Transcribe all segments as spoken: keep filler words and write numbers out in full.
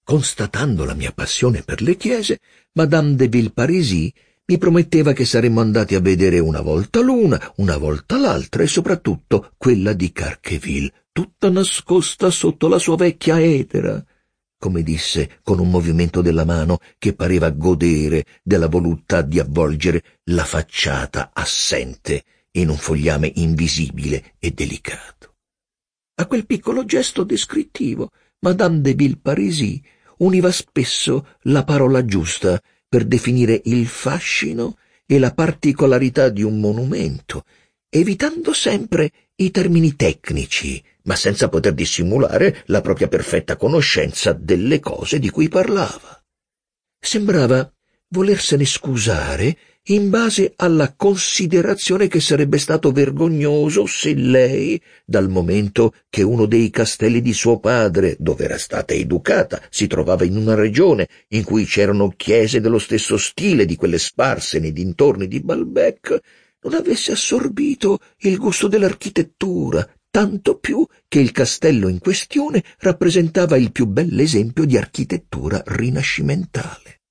Constatando la mia passione per le chiese, Madame de Villeparisis mi prometteva che saremmo andati a vedere una volta l'una, una volta l'altra e soprattutto quella di Carqueville, tutta nascosta sotto la sua vecchia etera, come disse con un movimento della mano che pareva godere della voluttà di avvolgere la facciata assente in un fogliame invisibile e delicato. A quel piccolo gesto descrittivo, Madame de Villeparisis univa spesso la parola giusta per definire il fascino e la particolarità di un monumento, evitando sempre i termini tecnici, ma senza poter dissimulare la propria perfetta conoscenza delle cose di cui parlava. Sembrava volersene scusare in base alla considerazione che sarebbe stato vergognoso se lei, dal momento che uno dei castelli di suo padre, dove era stata educata, si trovava in una regione in cui c'erano chiese dello stesso stile di quelle sparse nei dintorni di Balbec, non avesse assorbito il gusto dell'architettura, tanto più che il castello in questione rappresentava il più bell'esempio di architettura rinascimentale.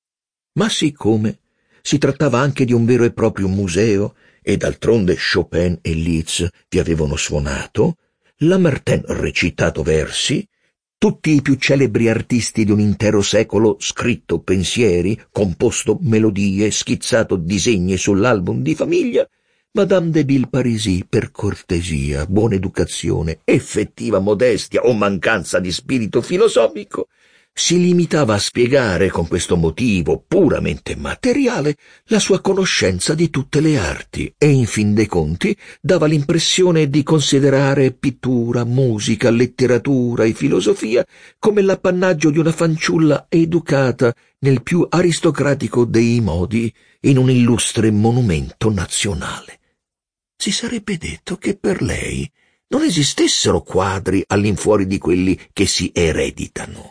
Ma siccome si trattava anche di un vero e proprio museo, e d'altronde Chopin e Liszt vi avevano suonato, Lamartine recitato versi, tutti i più celebri artisti di un intero secolo scritto pensieri, composto melodie, schizzato disegni sull'album di famiglia, Madame de Villeparisis, per cortesia, buona educazione, effettiva modestia o mancanza di spirito filosofico, si limitava a spiegare con questo motivo puramente materiale la sua conoscenza di tutte le arti e, in fin dei conti, dava l'impressione di considerare pittura, musica, letteratura e filosofia come l'appannaggio di una fanciulla educata nel più aristocratico dei modi in un illustre monumento nazionale. Si sarebbe detto che per lei non esistessero quadri all'infuori di quelli che si ereditano.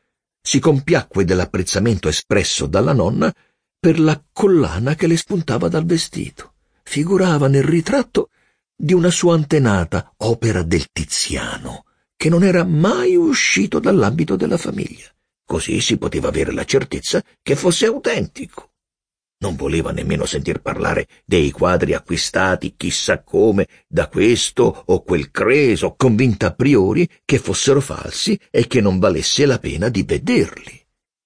Si compiacque dell'apprezzamento espresso dalla nonna per la collana che le spuntava dal vestito. Figurava nel ritratto di una sua antenata, opera del Tiziano, che non era mai uscito dall'ambito della famiglia. Così si poteva avere la certezza che fosse autentico. Non voleva nemmeno sentir parlare dei quadri acquistati chissà come da questo o quel creso, convinta a priori che fossero falsi e che non valesse la pena di vederli.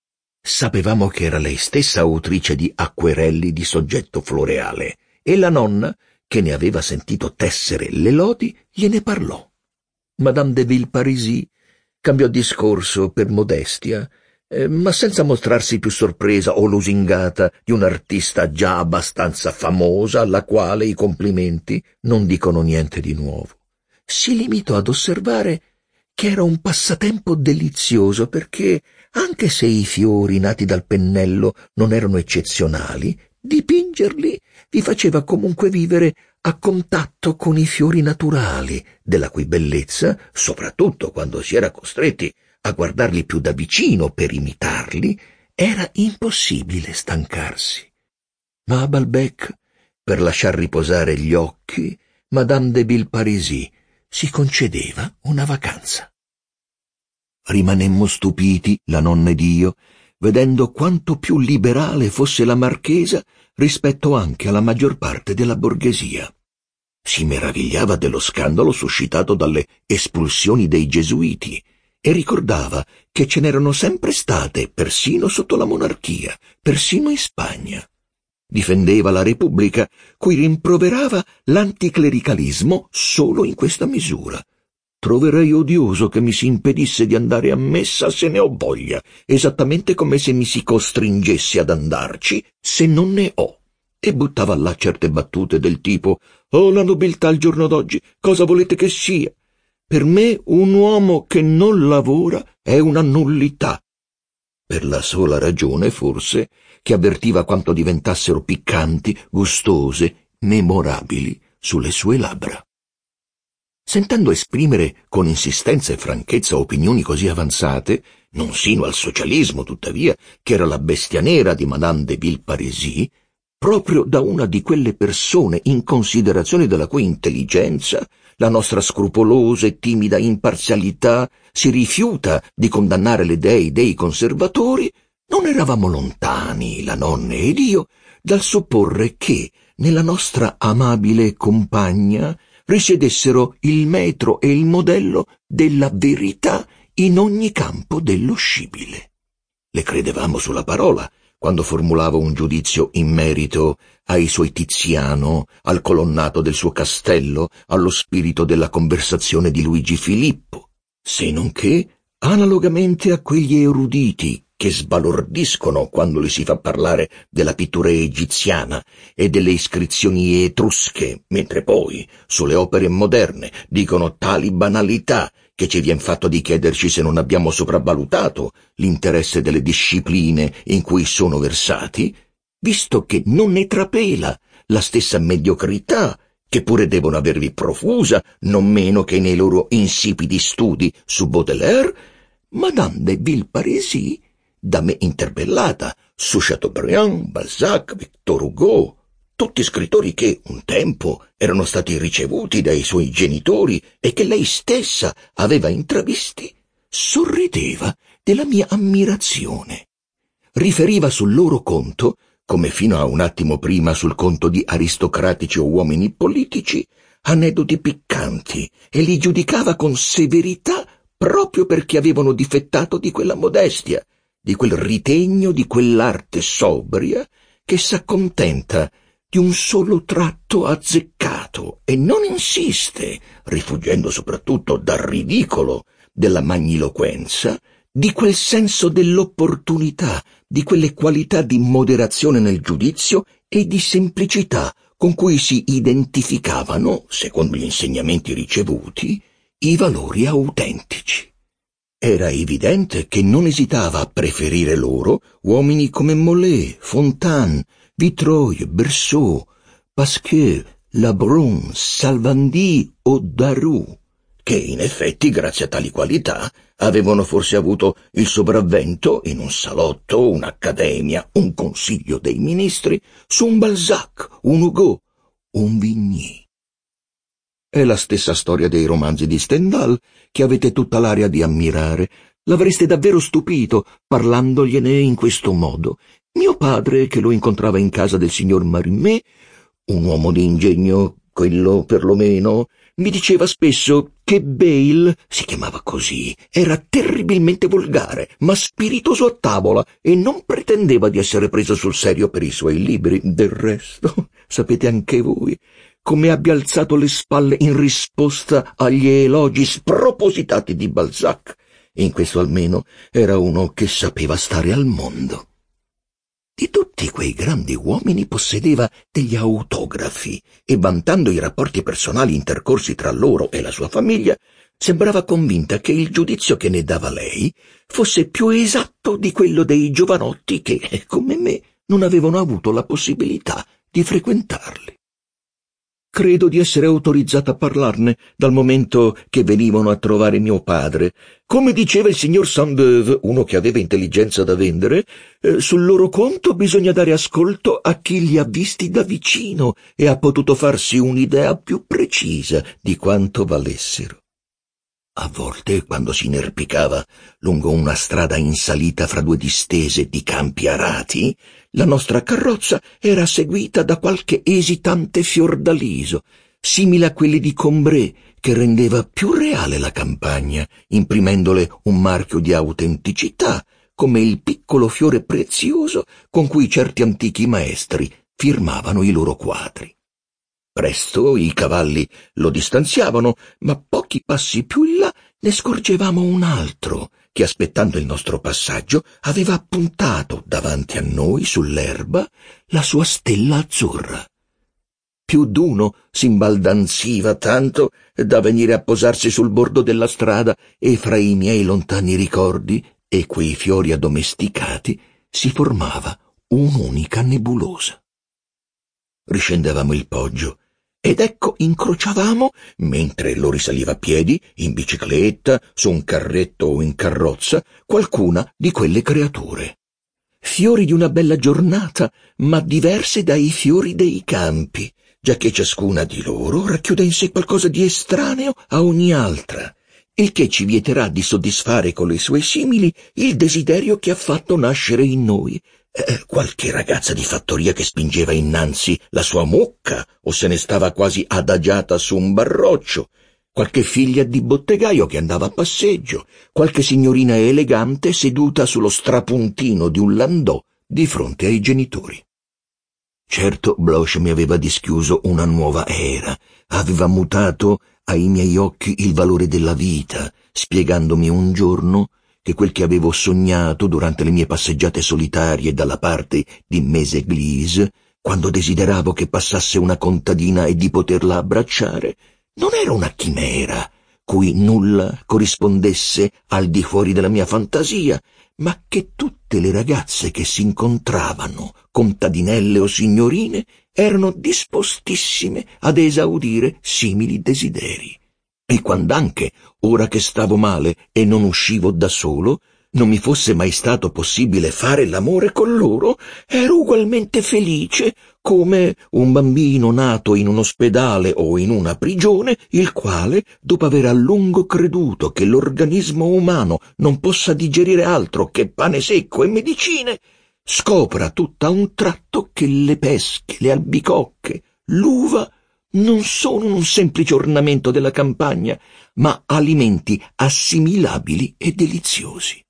Sapevamo che era lei stessa autrice di acquerelli di soggetto floreale e la nonna, che ne aveva sentito tessere le lodi, gliene parlò. Madame de Villeparisis cambiò discorso per modestia, Eh, ma senza mostrarsi più sorpresa o lusingata di un'artista già abbastanza famosa alla quale i complimenti non dicono niente di nuovo. Si limitò ad osservare che era un passatempo delizioso perché, anche se i fiori nati dal pennello non erano eccezionali, dipingerli vi faceva comunque vivere a contatto con i fiori naturali, della cui bellezza, soprattutto quando si era costretti a guardarli più da vicino per imitarli, era impossibile stancarsi. Ma a Balbec, per lasciar riposare gli occhi, Madame de Villeparisis si concedeva una vacanza. Rimanemmo stupiti, la nonna ed io, vedendo quanto più liberale fosse la marchesa rispetto anche alla maggior parte della borghesia. Si meravigliava dello scandalo suscitato dalle espulsioni dei gesuiti e ricordava che ce n'erano sempre state persino sotto la monarchia, persino in Spagna. Difendeva la Repubblica, cui rimproverava l'anticlericalismo solo in questa misura. Troverei odioso che mi si impedisse di andare a messa se ne ho voglia, esattamente come se mi si costringesse ad andarci se non ne ho. E buttava là certe battute del tipo «Oh, la nobiltà al giorno d'oggi, cosa volete che sia? Per me un uomo che non lavora è una nullità», per la sola ragione, forse, che avvertiva quanto diventassero piccanti, gustose, memorabili sulle sue labbra. Sentendo esprimere con insistenza e franchezza opinioni così avanzate, non sino al socialismo, tuttavia, che era la bestia nera di Madame de Villeparisis, proprio da una di quelle persone in considerazione della cui intelligenza la nostra scrupolosa e timida imparzialità si rifiuta di condannare le idee dei conservatori, non eravamo lontani, la nonna ed io, dal supporre che nella nostra amabile compagna risiedessero il metro e il modello della verità in ogni campo dello scibile. Le credevamo sulla parola quando formulava un giudizio in merito ai suoi Tiziano, al colonnato del suo castello, allo spirito della conversazione di Luigi Filippo, se non che, analogamente a quegli eruditi che sbalordiscono quando li si fa parlare della pittura egiziana e delle iscrizioni etrusche, mentre poi, sulle opere moderne, dicono tali banalità che ci vien fatto di chiederci se non abbiamo sopravvalutato l'interesse delle discipline in cui sono versati, visto che non ne trapela la stessa mediocrità che pure devono avervi profusa, non meno che nei loro insipidi studi su Baudelaire, Madame de Villeparisis, da me interpellata su Chateaubriand, Balzac, Victor Hugo, tutti scrittori che un tempo erano stati ricevuti dai suoi genitori e che lei stessa aveva intravisti, sorrideva della mia ammirazione. Riferiva sul loro conto, come fino a un attimo prima sul conto di aristocratici o uomini politici, aneddoti piccanti e li giudicava con severità proprio perché avevano difettato di quella modestia, di quel ritegno, di quell'arte sobria che s'accontenta di un solo tratto azzeccato e non insiste, rifuggendo soprattutto dal ridicolo della magniloquenza, di quel senso dell'opportunità, di quelle qualità di moderazione nel giudizio e di semplicità con cui si identificavano, secondo gli insegnamenti ricevuti, i valori autentici. Era evidente che non esitava a preferire loro uomini come Molé, Fontane, Vitreuil, Berceau, Pasquier, Labrun, Salvandi o Daru, che in effetti, grazie a tali qualità, avevano forse avuto il sopravvento in un salotto, un'accademia, un consiglio dei ministri, su un Balzac, un Hugo, un Vigny. È la stessa storia dei romanzi di Stendhal, che avete tutta l'aria di ammirare. L'avreste davvero stupito parlandogliene in questo modo. Mio padre, che lo incontrava in casa del signor Marimet, un uomo di ingegno, quello perlomeno, mi diceva spesso che Bayle, si chiamava così, era terribilmente volgare, ma spiritoso a tavola e non pretendeva di essere preso sul serio per i suoi libri. Del resto, sapete anche voi come abbia alzato le spalle in risposta agli elogi spropositati di Balzac. In questo almeno era uno che sapeva stare al mondo. Di tutti quei grandi uomini possedeva degli autografi e, vantando i rapporti personali intercorsi tra loro e la sua famiglia, sembrava convinta che il giudizio che ne dava lei fosse più esatto di quello dei giovanotti che, come me, non avevano avuto la possibilità di frequentarli. Credo di essere autorizzata a parlarne dal momento che venivano a trovare mio padre. Come diceva il signor Sainte-Beuve, uno che aveva intelligenza da vendere, eh, sul loro conto bisogna dare ascolto a chi li ha visti da vicino e ha potuto farsi un'idea più precisa di quanto valessero. A volte, quando si inerpicava lungo una strada in salita fra due distese di campi arati, la nostra carrozza era seguita da qualche esitante fiordaliso, simile a quelli di Combray, che rendeva più reale la campagna, imprimendole un marchio di autenticità, come il piccolo fiore prezioso con cui certi antichi maestri firmavano i loro quadri. Presto i cavalli lo distanziavano, ma pochi passi più in là ne scorgevamo un altro, che aspettando il nostro passaggio aveva appuntato davanti a noi sull'erba la sua stella azzurra. Più d'uno s'imbaldanziva tanto da venire a posarsi sul bordo della strada e fra i miei lontani ricordi e quei fiori addomesticati si formava un'unica nebulosa. Riscendevamo il poggio ed ecco incrociavamo, mentre lo risaliva a piedi, in bicicletta, su un carretto o in carrozza, qualcuna di quelle creature. Fiori di una bella giornata, ma diverse dai fiori dei campi, giacché ciascuna di loro racchiude in sé qualcosa di estraneo a ogni altra, il che ci vieterà di soddisfare con le sue simili il desiderio che ha fatto nascere in noi. Eh, qualche ragazza di fattoria che spingeva innanzi la sua mucca o se ne stava quasi adagiata su un barroccio, qualche figlia di bottegaio che andava a passeggio, qualche signorina elegante seduta sullo strapuntino di un landò di fronte ai genitori. Certo, Bloch mi aveva dischiuso una nuova era, aveva mutato ai miei occhi il valore della vita, spiegandomi un giorno che quel che avevo sognato durante le mie passeggiate solitarie dalla parte di Méséglise, quando desideravo che passasse una contadina e di poterla abbracciare, non era una chimera, cui nulla corrispondesse al di fuori della mia fantasia, ma che tutte le ragazze che si incontravano, contadinelle o signorine, erano dispostissime ad esaudire simili desideri. E quand'anche, ora che stavo male e non uscivo da solo, non mi fosse mai stato possibile fare l'amore con loro, ero ugualmente felice come un bambino nato in un ospedale o in una prigione, il quale, dopo aver a lungo creduto che l'organismo umano non possa digerire altro che pane secco e medicine, scopra tutto a un tratto che le pesche, le albicocche, l'uva non sono un semplice ornamento della campagna, ma alimenti assimilabili e deliziosi.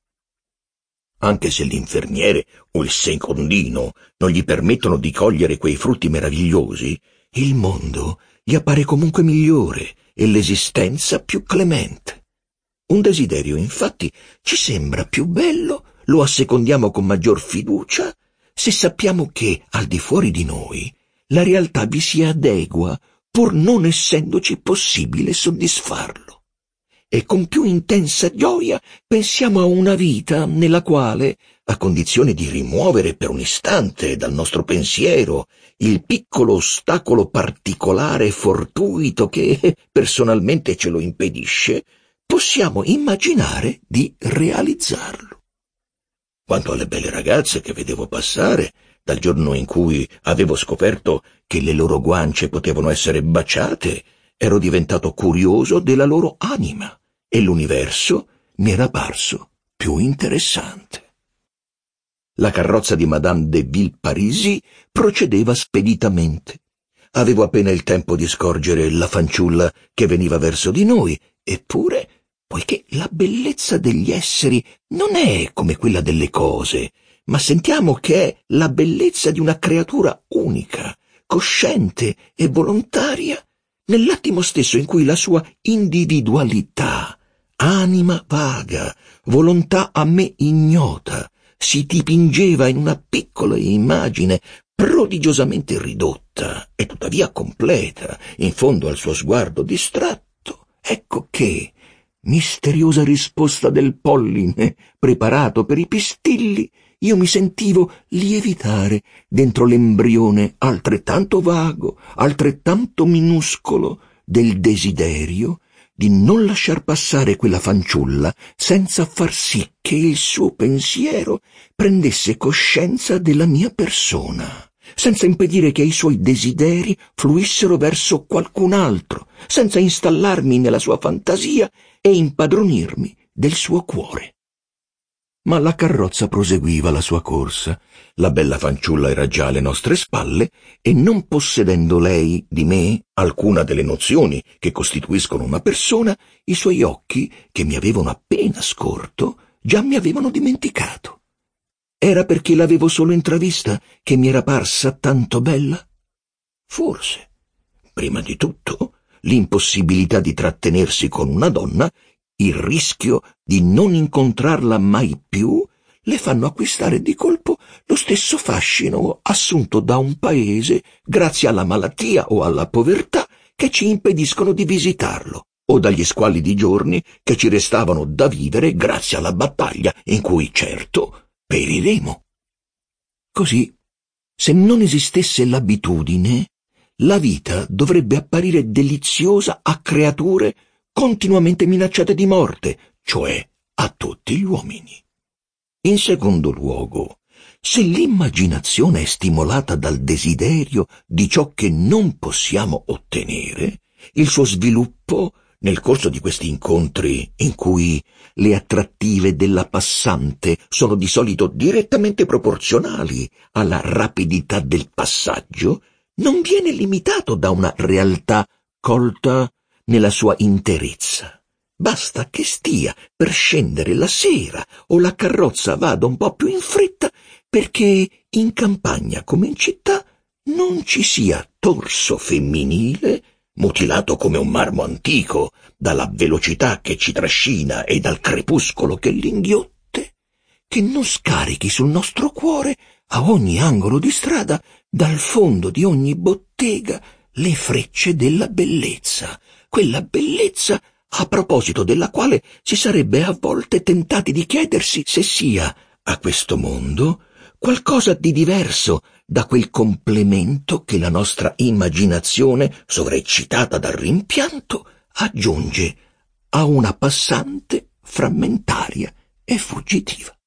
Anche se l'infermiere o il secondino non gli permettono di cogliere quei frutti meravigliosi, il mondo gli appare comunque migliore e l'esistenza più clemente. Un desiderio, infatti, ci sembra più bello, lo assecondiamo con maggior fiducia, se sappiamo che, al di fuori di noi, la realtà vi si adegua, pur non essendoci possibile soddisfarlo. E con più intensa gioia pensiamo a una vita nella quale, a condizione di rimuovere per un istante dal nostro pensiero il piccolo ostacolo particolare e fortuito che personalmente ce lo impedisce, possiamo immaginare di realizzarlo. Quanto alle belle ragazze che vedevo passare, dal giorno in cui avevo scoperto che le loro guance potevano essere baciate, ero diventato curioso della loro anima e l'universo mi era parso più interessante. La carrozza di Madame de Villeparisis procedeva speditamente. Avevo appena il tempo di scorgere la fanciulla che veniva verso di noi, eppure, poiché la bellezza degli esseri non è come quella delle cose, ma sentiamo che è la bellezza di una creatura unica, cosciente e volontaria, nell'attimo stesso in cui la sua individualità, anima vaga, volontà a me ignota, si dipingeva in una piccola immagine prodigiosamente ridotta e tuttavia completa, in fondo al suo sguardo distratto, ecco che, misteriosa risposta del polline preparato per i pistilli, io mi sentivo lievitare dentro l'embrione altrettanto vago, altrettanto minuscolo del desiderio di non lasciar passare quella fanciulla senza far sì che il suo pensiero prendesse coscienza della mia persona, senza impedire che i suoi desideri fluissero verso qualcun altro, senza installarmi nella sua fantasia e impadronirmi del suo cuore. Ma la carrozza proseguiva la sua corsa, la bella fanciulla era già alle nostre spalle e non possedendo lei di me alcuna delle nozioni che costituiscono una persona, i suoi occhi, che mi avevano appena scorto, già mi avevano dimenticato. Era perché l'avevo solo intravista che mi era parsa tanto bella? Forse. Prima di tutto, l'impossibilità di trattenersi con una donna, il rischio di non incontrarla mai più, le fanno acquistare di colpo lo stesso fascino assunto da un paese grazie alla malattia o alla povertà che ci impediscono di visitarlo, o dagli squallidi giorni che ci restavano da vivere grazie alla battaglia in cui, certo, periremo. Così, se non esistesse l'abitudine, la vita dovrebbe apparire deliziosa a creature continuamente minacciate di morte, cioè a tutti gli uomini. In secondo luogo, Se l'immaginazione è stimolata dal desiderio di ciò che non possiamo ottenere, il suo sviluppo, nel corso di questi incontri in cui le attrattive della passante sono di solito direttamente proporzionali alla rapidità del passaggio, non viene limitato da una realtà colta nella sua interezza. Basta che stia per scendere la sera o la carrozza vada un po' più in fretta perché in campagna come in città non ci sia torso femminile, mutilato come un marmo antico dalla velocità che ci trascina e dal crepuscolo che l'inghiotte, che non scarichi sul nostro cuore a ogni angolo di strada, dal fondo di ogni bottega, le frecce della bellezza, quella bellezza a proposito della quale si sarebbe a volte tentati di chiedersi se sia, a questo mondo, qualcosa di diverso da quel complemento che la nostra immaginazione, sovraeccitata dal rimpianto, aggiunge a una passante frammentaria e fuggitiva.